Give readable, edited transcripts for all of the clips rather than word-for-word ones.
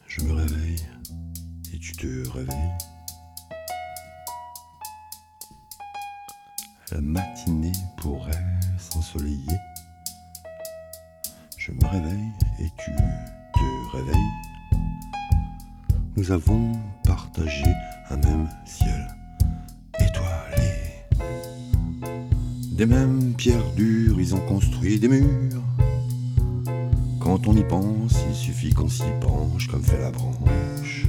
Je me réveille et tu te réveilles. La matinée pourrait s'ensoleiller. Je me réveille et tu te réveilles. Nous avons partagé un même ciel étoilé. Des mêmes pierres dures, ils ont construit des murs. Quand on y pense, il suffit qu'on s'y penche comme fait la branche.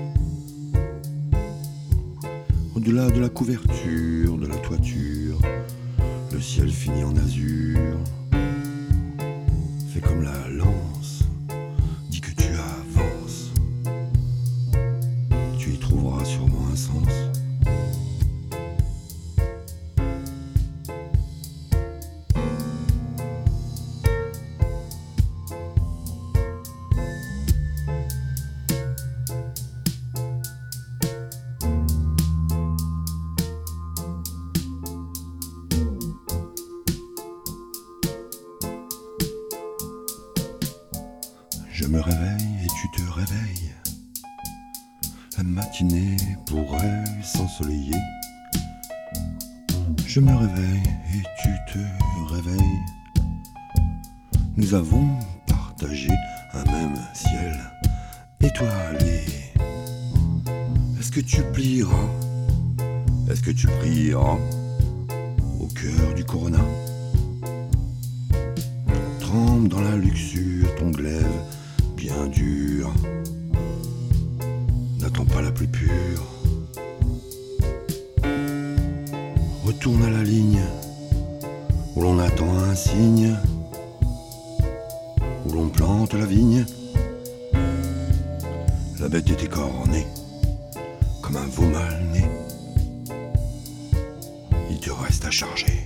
Au-delà de la couverture, de la toiture, le ciel finit en azur. Fais comme la lance, dis que tu avances. Tu y trouveras sûrement un sens. Je me réveille et tu te réveilles. La matinée pourrait s'ensoleiller. Je me réveille et tu te réveilles. Nous avons partagé un même ciel étoilé. Est-ce que tu plieras? Est-ce que tu prieras au cœur du corona? Trempe dans la luxure ton glaive bien dur. N'attends pas la plus pure. Retourne à la ligne où l'on attend un signe, où l'on plante la vigne. La bête était cornée comme un veau mal né. Il te reste à charger.